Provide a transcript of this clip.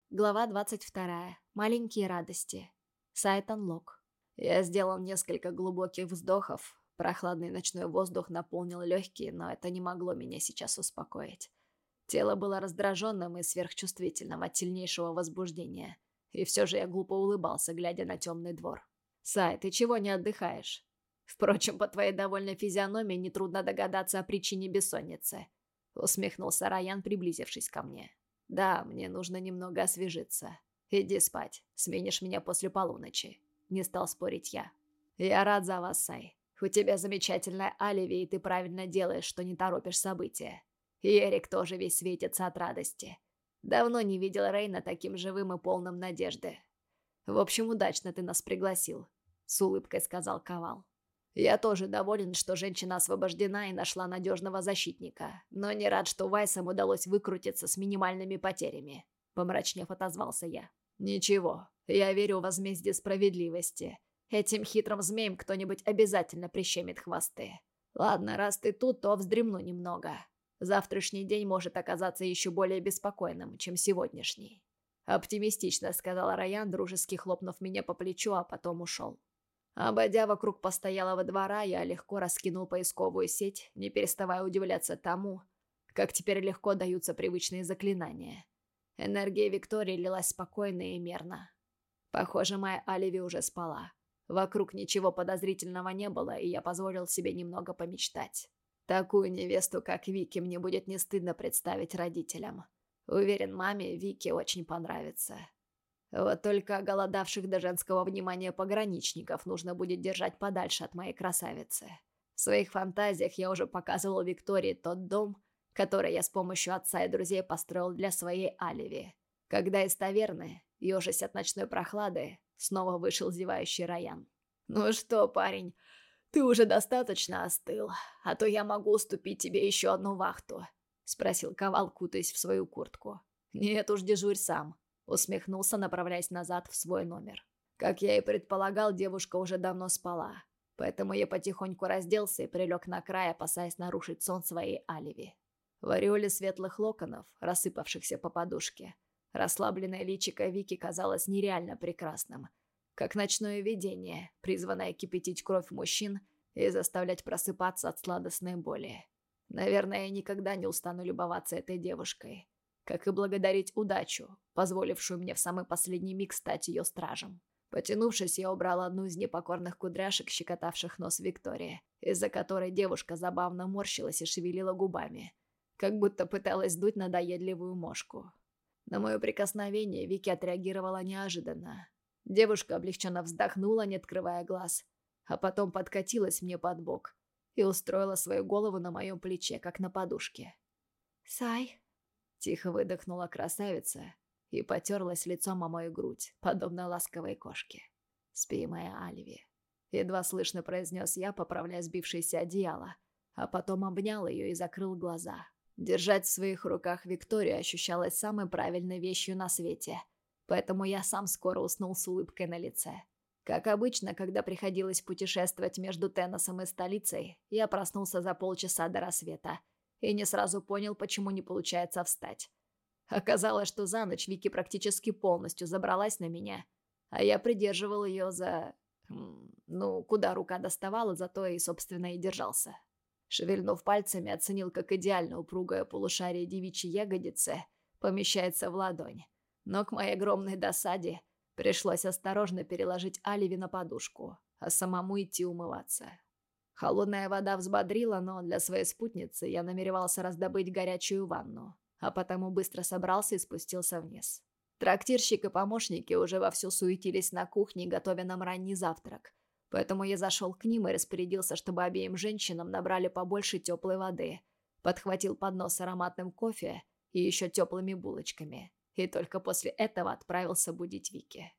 Глава 22. Маленькие радости. Сайт Unlock. Я сделал несколько глубоких вздохов. Прохладный ночной воздух наполнил легкие, но это не могло меня сейчас успокоить. Тело было раздраженным и сверхчувствительным от сильнейшего возбуждения. И все же я глупо улыбался, глядя на темный двор. «Сай, ты чего не отдыхаешь?» «Впрочем, по твоей довольной физиономии нетрудно догадаться о причине бессонницы», — усмехнулся Райан, приблизившись ко мне. «Да, мне нужно немного освежиться. Иди спать, сменишь меня после полуночи», — не стал спорить я. «Я рад за вас, Сай. У тебя замечательная алиби, и ты правильно делаешь, что не торопишь события. И Эрик тоже весь светится от радости. Давно не видел Рейна таким живым и полным надежды. В общем, удачно ты нас пригласил», — с улыбкой сказал Ковал. «Я тоже доволен, что женщина освобождена и нашла надежного защитника, но не рад, что Вайсам удалось выкрутиться с минимальными потерями», — помрачнев отозвался я. «Ничего, я верю в возмездие справедливости. Этим хитрым змеям кто-нибудь обязательно прищемит хвосты. Ладно, раз ты тут, то вздремну немного. Завтрашний день может оказаться еще более беспокойным, чем сегодняшний», — оптимистично сказал Райан, дружески хлопнув меня по плечу, а потом ушел. Обойдя вокруг постоялого двора, я легко раскинул поисковую сеть, не переставая удивляться тому, как теперь легко даются привычные заклинания. Энергия Виктории лилась спокойно и мерно. Похоже, моя Оливия уже спала. Вокруг ничего подозрительного не было, и я позволил себе немного помечтать. Такую невесту, как Вики, мне будет не стыдно представить родителям. Уверен, маме Вики очень понравится. Вот только оголодавших до женского внимания пограничников нужно будет держать подальше от моей красавицы. В своих фантазиях я уже показывал Виктории тот дом, который я с помощью отца и друзей построил для своей Оливии. Когда из таверны, ежась от ночной прохлады, снова вышел зевающий Райан. «Ну что, парень, ты уже достаточно остыл, а то я могу уступить тебе еще одну вахту», — спросил Ковал, кутаясь в свою куртку. «Нет уж, дежурь сам», — усмехнулся, направляясь назад в свой номер. Как я и предполагал, девушка уже давно спала, поэтому я потихоньку разделся и прилег на край, опасаясь нарушить сон своей Оливии. В ореоле светлых локонов, рассыпавшихся по подушке, расслабленное личико Вики казалось нереально прекрасным, как ночное видение, призванное кипятить кровь мужчин и заставлять просыпаться от сладостной боли. Наверное, я никогда не устану любоваться этой девушкой, как и благодарить удачу, позволившую мне в самый последний миг стать ее стражем. Потянувшись, я убрал одну из непокорных кудряшек, щекотавших нос Виктории, из-за которой девушка забавно морщилась и шевелила губами, как будто пыталась дуть надоедливую мошку. На мое прикосновение Вики отреагировала неожиданно. Девушка облегченно вздохнула, не открывая глаз, а потом подкатилась мне под бок и устроила свою голову на моем плече, как на подушке. «Сай», — тихо выдохнула красавица и потерлась лицом о мою грудь, подобно ласковой кошке. «Спи, моя Оливия», — едва слышно произнес я, поправляя сбившееся одеяло, а потом обнял ее и закрыл глаза. Держать в своих руках Викторию ощущалось самой правильной вещью на свете, поэтому я сам скоро уснул с улыбкой на лице. Как обычно, когда приходилось путешествовать между Теннесом и столицей, я проснулся за полчаса до рассвета и не сразу понял, почему не получается встать. Оказалось, что за ночь Вики практически полностью забралась на меня, а я придерживал ее за... куда рука доставала, зато и, собственно, и держался. Шевельнув пальцами, оценил, как идеально упругое полушарие девичьей ягодицы помещается в ладонь. Но к моей огромной досаде пришлось осторожно переложить Оливи на подушку, а самому идти умываться. Холодная вода взбодрила, но для своей спутницы я намеревался раздобыть горячую ванну, а потому быстро собрался и спустился вниз. Трактирщик и помощники уже вовсю суетились на кухне, готовя нам ранний завтрак, поэтому я зашел к ним и распорядился, чтобы обеим женщинам набрали побольше теплой воды, подхватил поднос с ароматным кофе и еще теплыми булочками, и только после этого отправился будить Вики.